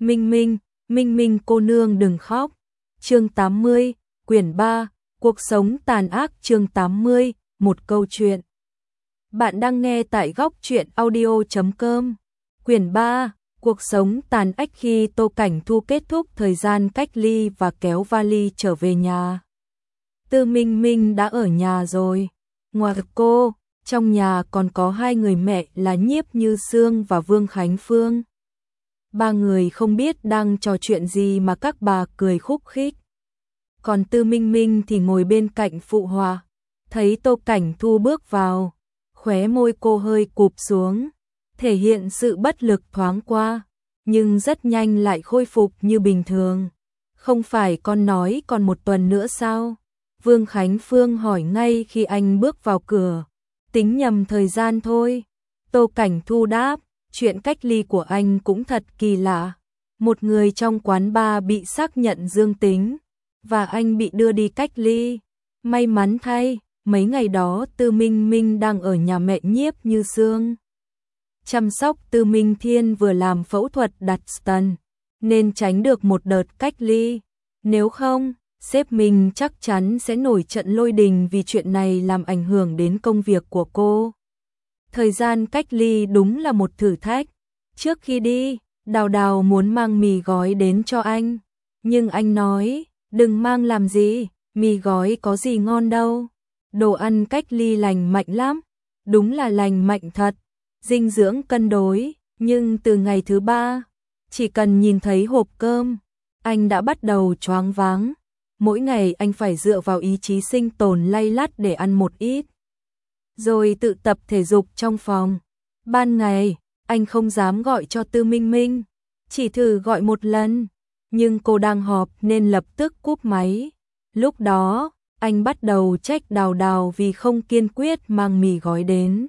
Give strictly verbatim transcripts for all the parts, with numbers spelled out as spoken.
Minh Minh, Minh Minh cô nương đừng khóc. Chương tám mươi, quyển ba, cuộc sống tàn ác. Chương tám mươi, một câu chuyện. Bạn đang nghe tại góc truyện audio chấm com. Quyển ba, cuộc sống tàn ách. Khi Tô Cảnh Thu kết thúc thời gian cách ly và kéo vali trở về nhà, Tư Minh Minh đã ở nhà rồi. Ngoài cô, trong nhà còn có hai người mẹ là Nhiếp Như Sương và Vương Khánh Phương. Ba người không biết đang trò chuyện gì mà các bà cười khúc khích. Còn Tư Minh Minh thì ngồi bên cạnh phụ họa. Thấy Tô Cảnh Thu bước vào, khóe môi cô hơi cụp xuống, thể hiện sự bất lực thoáng qua, nhưng rất nhanh lại khôi phục như bình thường. Không phải con nói còn một tuần nữa sao? Vương Khánh Phương hỏi ngay khi anh bước vào cửa. Tính nhầm thời gian thôi. Tô Cảnh Thu đáp, chuyện cách ly của anh cũng thật kỳ lạ. Một người trong quán bar bị xác nhận dương tính, và anh bị đưa đi cách ly. May mắn thay, mấy ngày đó Tư Minh Minh đang ở nhà mẹ Nhiếp Như Sương chăm sóc. Tư Minh Thiên vừa làm phẫu thuật đặt stent, nên tránh được một đợt cách ly. Nếu không, sếp mình chắc chắn sẽ nổi trận lôi đình vì chuyện này làm ảnh hưởng đến công việc của cô. Thời gian cách ly đúng là một thử thách. Trước khi đi, Đào Đào muốn mang mì gói đến cho anh, nhưng anh nói, đừng mang làm gì, mì gói có gì ngon đâu. Đồ ăn cách ly lành mạnh lắm, đúng là lành mạnh thật, dinh dưỡng cân đối, nhưng từ ngày thứ ba, chỉ cần nhìn thấy hộp cơm, anh đã bắt đầu choáng váng. Mỗi ngày anh phải dựa vào ý chí sinh tồn lay lắt để ăn một ít, rồi tự tập thể dục trong phòng. Ban ngày, anh không dám gọi cho Tư Minh Minh, chỉ thử gọi một lần, nhưng cô đang họp nên lập tức cúp máy. Lúc đó, anh bắt đầu trách Đào Đào vì không kiên quyết mang mì gói đến.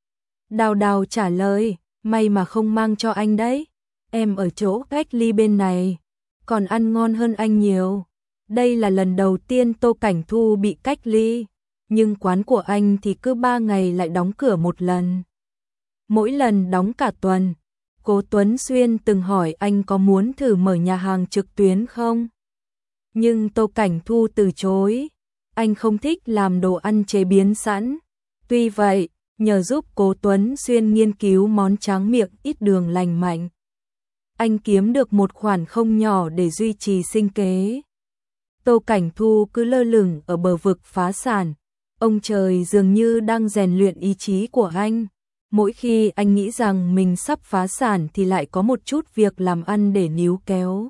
Đào Đào trả lời, may mà không mang cho anh đấy, em ở chỗ cách ly bên này, còn ăn ngon hơn anh nhiều. Đây là lần đầu tiên Tô Cảnh Thu bị cách ly, nhưng quán của anh thì cứ ba ngày lại đóng cửa một lần. Mỗi lần đóng cả tuần. Cố Tuấn Xuyên từng hỏi anh có muốn thử mở nhà hàng trực tuyến không? Nhưng Tô Cảnh Thu từ chối. Anh không thích làm đồ ăn chế biến sẵn. Tuy vậy, nhờ giúp Cố Tuấn Xuyên nghiên cứu món tráng miệng ít đường lành mạnh, anh kiếm được một khoản không nhỏ để duy trì sinh kế. Tô Cảnh Thu cứ lơ lửng ở bờ vực phá sản. Ông trời dường như đang rèn luyện ý chí của anh. Mỗi khi anh nghĩ rằng mình sắp phá sản thì lại có một chút việc làm ăn để níu kéo,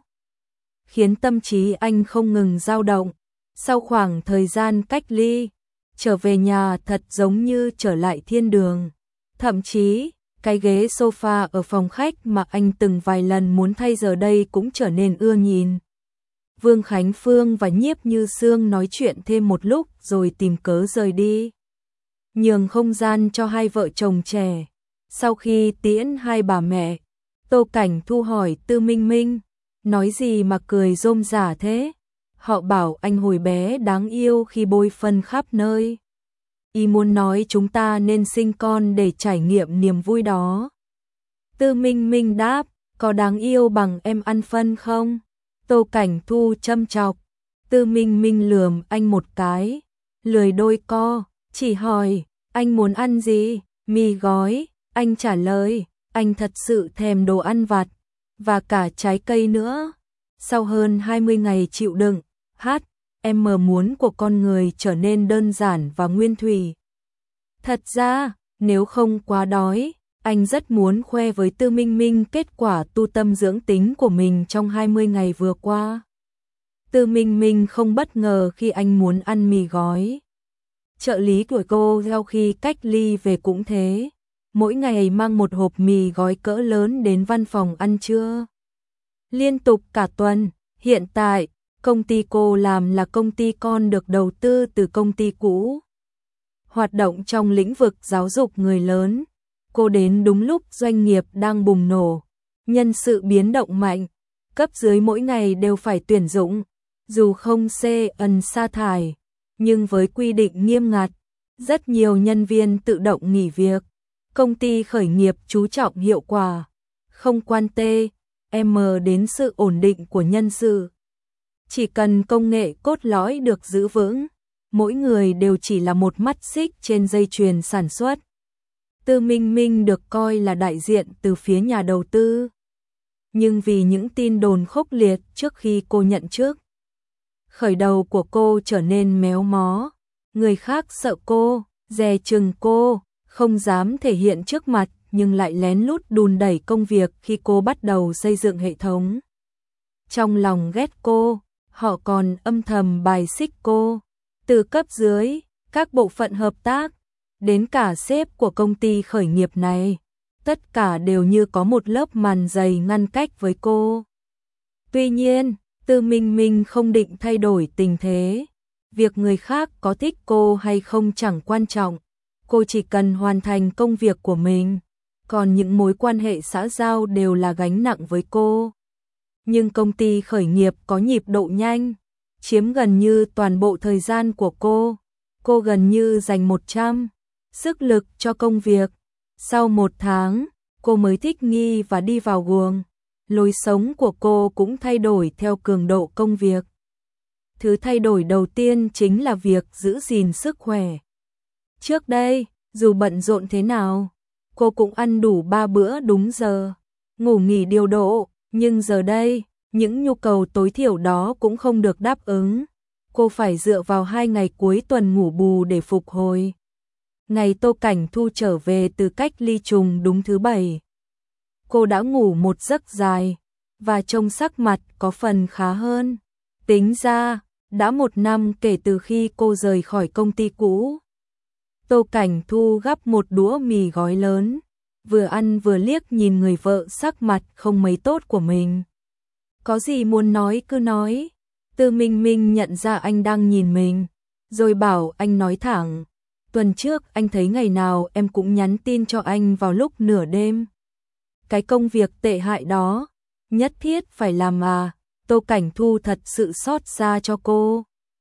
khiến tâm trí anh không ngừng dao động. Sau khoảng thời gian cách ly, trở về nhà thật giống như trở lại thiên đường. Thậm chí, cái ghế sofa ở phòng khách mà anh từng vài lần muốn thay giờ đây cũng trở nên ưa nhìn. Vương Khánh Phương và Nhiếp Như Sương nói chuyện thêm một lúc rồi tìm cớ rời đi, nhường không gian cho hai vợ chồng trẻ. Sau khi tiễn hai bà mẹ, Tô Cảnh Thu hỏi Tư Minh Minh, nói gì mà cười rôm rả thế? Họ bảo anh hồi bé đáng yêu khi bôi phân khắp nơi. Ý muốn nói chúng ta nên sinh con để trải nghiệm niềm vui đó. Tư Minh Minh đáp, có đáng yêu bằng em ăn phân không? Tô Cảnh Thu châm chọc. Tư Minh Minh lườm anh một cái, lười đôi co, chỉ hỏi, anh muốn ăn gì? Mì gói. Anh trả lời, anh thật sự thèm đồ ăn vặt, và cả trái cây nữa. Sau hơn hai mươi ngày chịu đựng, hát, em mơ muốn của con người trở nên đơn giản và nguyên thủy. Thật ra, nếu không quá đói, anh rất muốn khoe với Tư Minh Minh kết quả tu tâm dưỡng tính của mình trong hai mươi ngày vừa qua. Tư Minh Minh không bất ngờ khi anh muốn ăn mì gói. Trợ lý của cô sau khi cách ly về cũng thế, mỗi ngày mang một hộp mì gói cỡ lớn đến văn phòng ăn trưa. Liên tục cả tuần. Hiện tại, công ty cô làm là công ty con được đầu tư từ công ty cũ, hoạt động trong lĩnh vực giáo dục người lớn. Cô đến đúng lúc doanh nghiệp đang bùng nổ, nhân sự biến động mạnh, cấp dưới mỗi ngày đều phải tuyển dụng, dù không xê ẩn sa thải, nhưng với quy định nghiêm ngặt, rất nhiều nhân viên tự động nghỉ việc. Công ty khởi nghiệp chú trọng hiệu quả, không quan tê, M đến sự ổn định của nhân sự. Chỉ cần công nghệ cốt lõi được giữ vững, mỗi người đều chỉ là một mắt xích trên dây chuyền sản xuất. Tư Minh Minh được coi là đại diện từ phía nhà đầu tư. Nhưng vì những tin đồn khốc liệt trước khi cô nhận chức, khởi đầu của cô trở nên méo mó. Người khác sợ cô, dè chừng cô, không dám thể hiện trước mặt nhưng lại lén lút đùn đẩy công việc khi cô bắt đầu xây dựng hệ thống. Trong lòng ghét cô, họ còn âm thầm bài xích cô. Từ cấp dưới, các bộ phận hợp tác, đến cả sếp của công ty khởi nghiệp này, tất cả đều như có một lớp màn dày ngăn cách với cô. Tuy nhiên, Tư Minh Minh không định thay đổi tình thế. Việc người khác có thích cô hay không chẳng quan trọng. Cô chỉ cần hoàn thành công việc của mình. Còn những mối quan hệ xã giao đều là gánh nặng với cô. Nhưng công ty khởi nghiệp có nhịp độ nhanh, chiếm gần như toàn bộ thời gian của cô. Cô gần như dành một trăm sức lực cho công việc. Sau một tháng, cô mới thích nghi và đi vào guồng. Lối sống của cô cũng thay đổi theo cường độ công việc. Thứ thay đổi đầu tiên chính là việc giữ gìn sức khỏe. Trước đây, dù bận rộn thế nào, cô cũng ăn đủ ba bữa đúng giờ, ngủ nghỉ điều độ, nhưng giờ đây, những nhu cầu tối thiểu đó cũng không được đáp ứng. Cô phải dựa vào hai ngày cuối tuần ngủ bù để phục hồi. Ngày Tô Cảnh Thu trở về từ cách ly trùng đúng thứ bảy. Cô đã ngủ một giấc dài, và trông sắc mặt có phần khá hơn. Tính ra, đã một năm kể từ khi cô rời khỏi công ty cũ. Tô Cảnh Thu gắp một đũa mì gói lớn, vừa ăn vừa liếc nhìn người vợ sắc mặt không mấy tốt của mình. Có gì muốn nói cứ nói. Tư Minh Minh nhận ra anh đang nhìn mình, rồi bảo anh nói thẳng. Tuần trước anh thấy ngày nào em cũng nhắn tin cho anh vào lúc nửa đêm. Cái công việc tệ hại đó, nhất thiết phải làm à? Tô Cảnh Thu thật sự xót xa cho cô.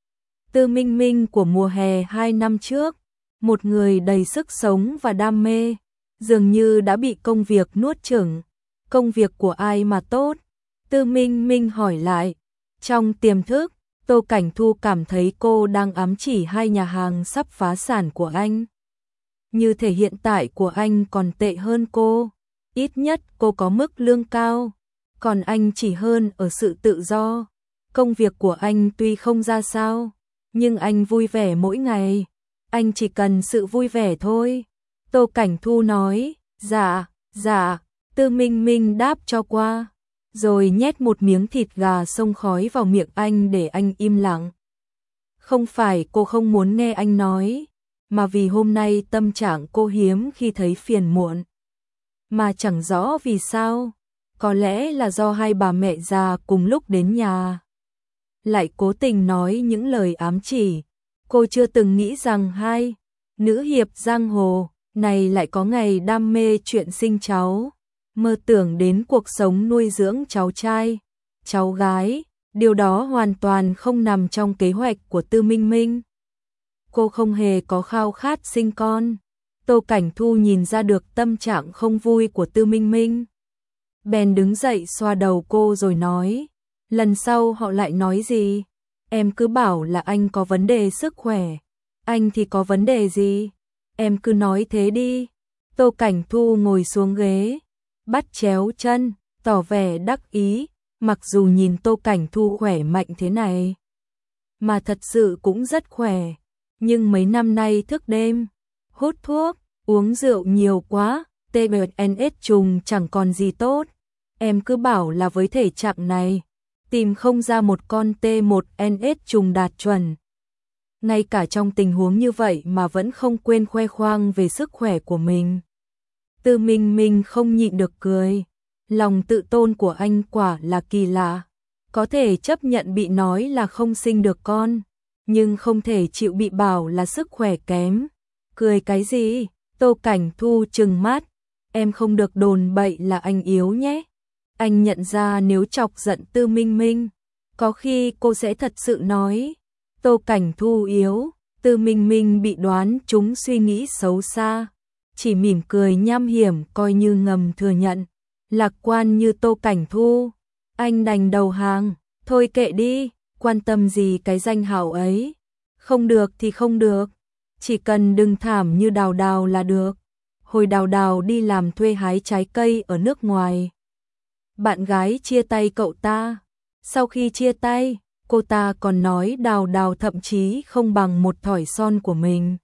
Tư Minh Minh của mùa hè hai năm trước, một người đầy sức sống và đam mê, dường như đã bị công việc nuốt chửng. Công việc của ai mà tốt? Tư Minh Minh hỏi lại. Trong tiềm thức, Tô Cảnh Thu cảm thấy cô đang ám chỉ hai nhà hàng sắp phá sản của anh. Như thể hiện tại của anh còn tệ hơn cô. Ít nhất cô có mức lương cao, còn anh chỉ hơn ở sự tự do. Công việc của anh tuy không ra sao, nhưng anh vui vẻ mỗi ngày. Anh chỉ cần sự vui vẻ thôi. Tô Cảnh Thu nói, dạ, dạ. Tư Minh Minh đáp cho qua, rồi nhét một miếng thịt gà xông khói vào miệng anh để anh im lặng. Không phải cô không muốn nghe anh nói, mà vì hôm nay tâm trạng cô hiếm khi thấy phiền muộn. Mà chẳng rõ vì sao, có lẽ là do hai bà mẹ già cùng lúc đến nhà. Lại cố tình nói những lời ám chỉ. Cô chưa từng nghĩ rằng hai nữ hiệp giang hồ này lại có ngày đam mê chuyện sinh cháu, mơ tưởng đến cuộc sống nuôi dưỡng cháu trai, cháu gái. Điều đó hoàn toàn không nằm trong kế hoạch của Tư Minh Minh. Cô không hề có khao khát sinh con. Tô Cảnh Thu nhìn ra được tâm trạng không vui của Tư Minh Minh. Bèn đứng dậy xoa đầu cô rồi nói, lần sau họ lại nói gì, em cứ bảo là anh có vấn đề sức khỏe. Anh thì có vấn đề gì? Em cứ nói thế đi. Tô Cảnh Thu ngồi xuống ghế, bắt chéo chân, tỏ vẻ đắc ý. Mặc dù nhìn Tô Cảnh Thu khỏe mạnh thế này, mà thật sự cũng rất khỏe, nhưng mấy năm nay thức đêm, hút thuốc, uống rượu nhiều quá, tê bê en ét trùng chẳng còn gì tốt. Em cứ bảo là với thể trạng này, tìm không ra một con tê một en ét trùng đạt chuẩn. Ngay cả trong tình huống như vậy mà vẫn không quên khoe khoang về sức khỏe của mình. Tư Minh Minh không nhịn được cười. Lòng tự tôn của anh quả là kỳ lạ. Có thể chấp nhận bị nói là không sinh được con, nhưng không thể chịu bị bảo là sức khỏe kém. Cười cái gì? Tô Cảnh Thu trừng mắt. Em không được đồn bậy là anh yếu nhé. Anh nhận ra nếu chọc giận Tư Minh Minh, có khi cô sẽ thật sự nói Tô Cảnh Thu yếu. Tư Minh Minh bị đoán trúng suy nghĩ xấu xa, chỉ mỉm cười nham hiểm coi như ngầm thừa nhận. lạc quan như Tô Cảnh Thu, anh đành đầu hàng, thôi kệ đi, quan tâm gì cái danh hào ấy, không được thì không được, chỉ cần đừng thảm như Đào Đào là được. Hồi Đào Đào đi làm thuê hái trái cây ở nước ngoài, bạn gái chia tay cậu ta, sau khi chia tay, cô ta còn nói Đào Đào thậm chí không bằng một thỏi son của mình.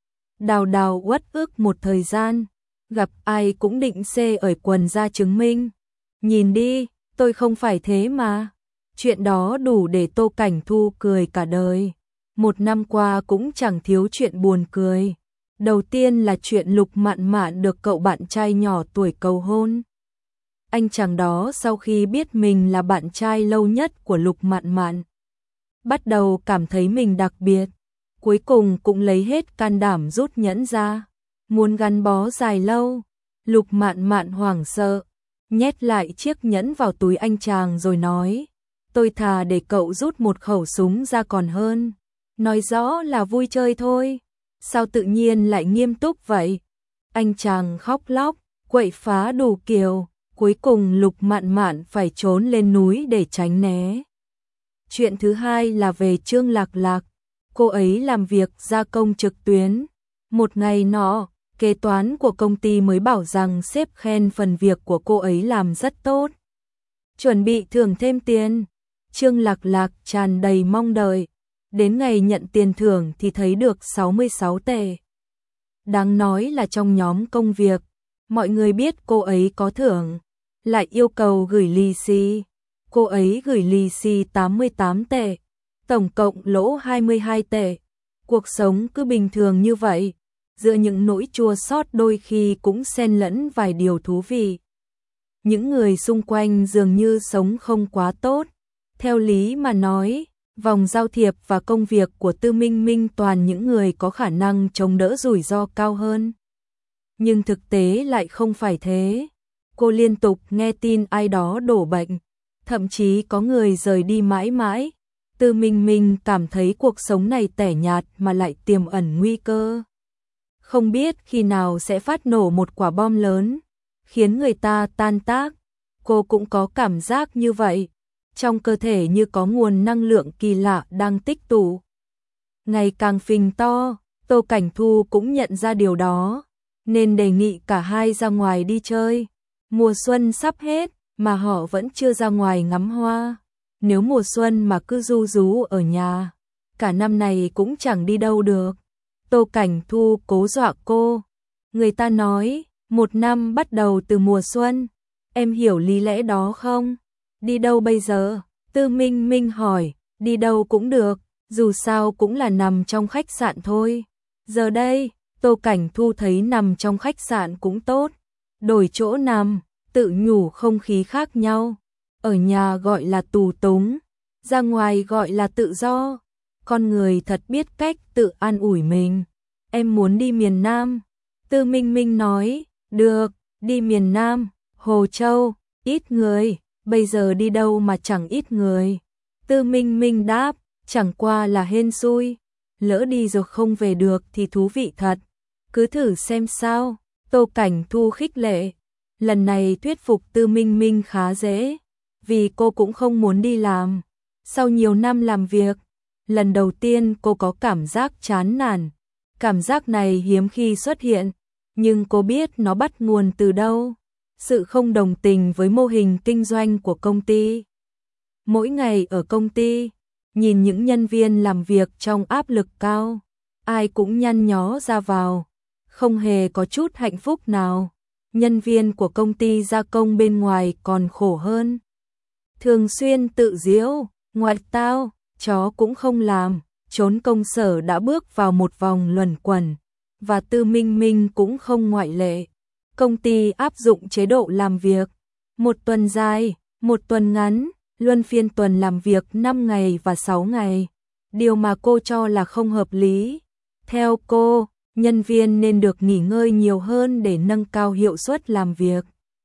Đào Đào uất ức một thời gian, gặp ai cũng định xê ở quần ra chứng minh. Nhìn đi, tôi không phải thế mà. Chuyện đó đủ để Tô Cảnh Thu cười cả đời. Một năm qua cũng chẳng thiếu chuyện buồn cười. Đầu tiên là chuyện Lục Mạn Mạn được cậu bạn trai nhỏ tuổi cầu hôn. Anh chàng đó sau khi biết mình là bạn trai lâu nhất của Lục Mạn Mạn, bắt đầu cảm thấy mình đặc biệt. Cuối cùng cũng lấy hết can đảm rút nhẫn ra, muốn gắn bó dài lâu. Lục Mạn Mạn hoảng sợ, nhét lại chiếc nhẫn vào túi anh chàng rồi nói, tôi thà để cậu rút một khẩu súng ra còn hơn. Nói rõ là vui chơi thôi, sao tự nhiên lại nghiêm túc vậy? Anh chàng khóc lóc, quậy phá đủ kiểu, cuối cùng Lục Mạn Mạn phải trốn lên núi để tránh né. Chuyện thứ hai là về Trương Lạc Lạc. Cô ấy làm việc gia công trực tuyến. Một ngày nọ, kế toán của công ty mới bảo rằng sếp khen phần việc của cô ấy làm rất tốt, chuẩn bị thưởng thêm tiền. Trương Lạc Lạc tràn đầy mong đợi. Đến ngày nhận tiền thưởng thì thấy được sáu mươi sáu tệ. Đáng nói là trong nhóm công việc, mọi người biết cô ấy có thưởng, lại yêu cầu gửi lì xì. Cô ấy gửi lì xì tám mươi tám tệ, tổng cộng lỗ hai mươi hai tệ. Cuộc sống cứ bình thường như vậy, giữa những nỗi chua xót đôi khi cũng xen lẫn vài điều thú vị. Những người xung quanh dường như sống không quá tốt. Theo lý mà nói, vòng giao thiệp và công việc của Tư Minh Minh toàn những người có khả năng chống đỡ rủi ro cao hơn. Nhưng thực tế lại không phải thế. Cô liên tục nghe tin ai đó đổ bệnh, thậm chí có người rời đi mãi mãi. Tư Minh Minh cảm thấy cuộc sống này tẻ nhạt mà lại tiềm ẩn nguy cơ. Không biết khi nào sẽ phát nổ một quả bom lớn, khiến người ta tan tác. Cô cũng có cảm giác như vậy. Trong cơ thể như có nguồn năng lượng kỳ lạ đang tích tụ. Ngày càng phình to, Tô Cảnh Thu cũng nhận ra điều đó, nên đề nghị cả hai ra ngoài đi chơi. Mùa xuân sắp hết, mà họ vẫn chưa ra ngoài ngắm hoa. Nếu mùa xuân mà cứ ru rú ở nhà, cả năm này cũng chẳng đi đâu được. Tô Cảnh Thu cố dọa cô. Người ta nói, một năm bắt đầu từ mùa xuân. Em hiểu lý lẽ đó không? Đi đâu bây giờ? Tư Minh Minh hỏi. Đi đâu cũng được, dù sao cũng là nằm trong khách sạn thôi. Giờ đây, Tô Cảnh Thu thấy nằm trong khách sạn cũng tốt. Đổi chỗ nằm, tự nhủ không khí khác nhau. Ở nhà gọi là tù túng, ra ngoài gọi là tự do. Con người thật biết cách tự an ủi mình. Em muốn đi miền Nam. Tư Minh Minh nói, được, đi miền Nam, Hồ Châu, ít người, bây giờ đi đâu mà chẳng ít người. Tư Minh Minh đáp, chẳng qua là hên xui, lỡ đi rồi không về được thì thú vị thật. Cứ thử xem sao. Tô Cảnh Thu khích lệ. Lần này thuyết phục Tư Minh Minh khá dễ, vì cô cũng không muốn đi làm. Sau nhiều năm làm việc, lần đầu tiên cô có cảm giác chán nản. Cảm giác này hiếm khi xuất hiện, nhưng cô biết nó bắt nguồn từ đâu. Sự không đồng tình với mô hình kinh doanh của công ty. Mỗi ngày ở công ty, nhìn những nhân viên làm việc trong áp lực cao, ai cũng nhăn nhó ra vào, không hề có chút hạnh phúc nào. Nhân viên của công ty gia công bên ngoài còn khổ hơn. Thường xuyên tự giễu, ngoại tao, chó cũng không làm, trốn công sở đã bước vào một vòng luẩn quẩn, và Tư Minh Minh cũng không ngoại lệ. Công ty áp dụng chế độ làm việc, một tuần dài, một tuần ngắn, luân phiên tuần làm việc năm ngày và sáu ngày, điều mà cô cho là không hợp lý. Theo cô, nhân viên nên được nghỉ ngơi nhiều hơn để nâng cao hiệu suất làm việc.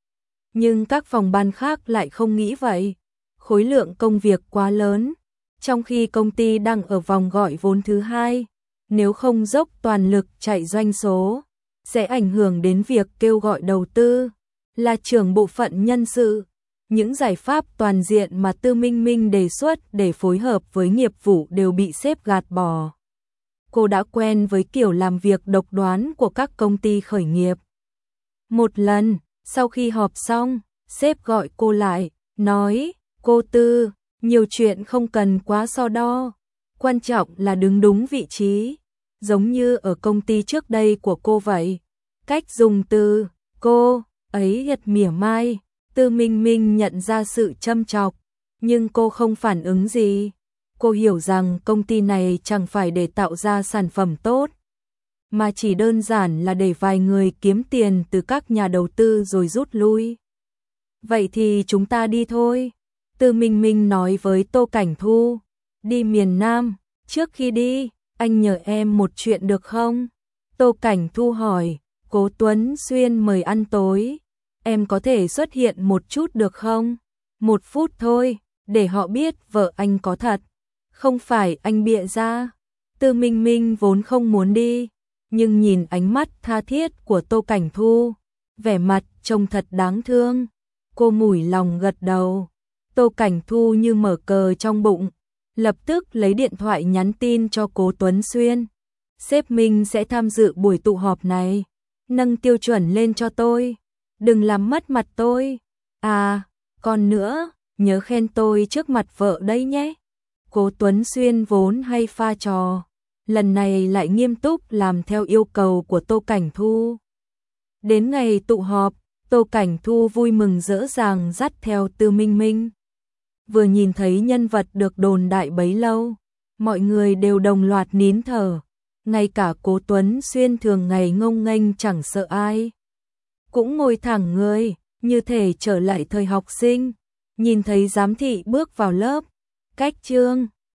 Nhưng các phòng ban khác lại không nghĩ vậy. Khối lượng công việc quá lớn, trong khi công ty đang ở vòng gọi vốn thứ hai, nếu không dốc toàn lực chạy doanh số, sẽ ảnh hưởng đến việc kêu gọi đầu tư. là trưởng bộ phận nhân sự. Những giải pháp toàn diện mà Tư Minh Minh đề xuất để phối hợp với nghiệp vụ đều bị sếp gạt bỏ. Cô đã quen với kiểu làm việc độc đoán của các công ty khởi nghiệp. Một lần, sau khi họp xong, sếp gọi cô lại, nói, cô Tư, nhiều chuyện không cần quá so đo, quan trọng là đứng đúng vị trí, giống như ở công ty trước đây của cô vậy. Cách dùng từ, cô, ấy thật mỉa mai, Tư Minh Minh nhận ra sự châm chọc, nhưng cô không phản ứng gì. Cô hiểu rằng công ty này chẳng phải để tạo ra sản phẩm tốt, mà chỉ đơn giản là để vài người kiếm tiền từ các nhà đầu tư rồi rút lui. Vậy thì chúng ta đi thôi. Tư Minh Minh nói với Tô Cảnh Thu, đi miền Nam, trước khi đi, anh nhờ em một chuyện được không? Tô Cảnh Thu hỏi, Cố Tuấn Xuyên mời ăn tối, em có thể xuất hiện một chút được không? Một phút thôi, để họ biết vợ anh có thật, không phải anh bịa ra. Tư Minh Minh vốn không muốn đi, nhưng nhìn ánh mắt tha thiết của Tô Cảnh Thu, vẻ mặt trông thật đáng thương. Cô mủi lòng gật đầu. Tô Cảnh Thu như mở cờ trong bụng, lập tức lấy điện thoại nhắn tin cho Cố Tuấn Xuyên. Sếp Minh sẽ tham dự buổi tụ họp này, nâng tiêu chuẩn lên cho tôi, đừng làm mất mặt tôi. À, còn nữa, nhớ khen tôi trước mặt vợ đấy nhé. Cố Tuấn Xuyên vốn hay pha trò, lần này lại nghiêm túc làm theo yêu cầu của Tô Cảnh Thu. Đến ngày tụ họp, Tô Cảnh Thu vui mừng rỡ ràng dắt theo Tư Minh Minh. Vừa nhìn thấy nhân vật được đồn đại bấy lâu, mọi người đều đồng loạt nín thở, ngay cả Cố Tuấn Xuyên thường ngày ngông nghênh chẳng sợ ai, cũng ngồi thẳng người, như thể trở lại thời học sinh. Nhìn thấy giám thị bước vào lớp, cách chương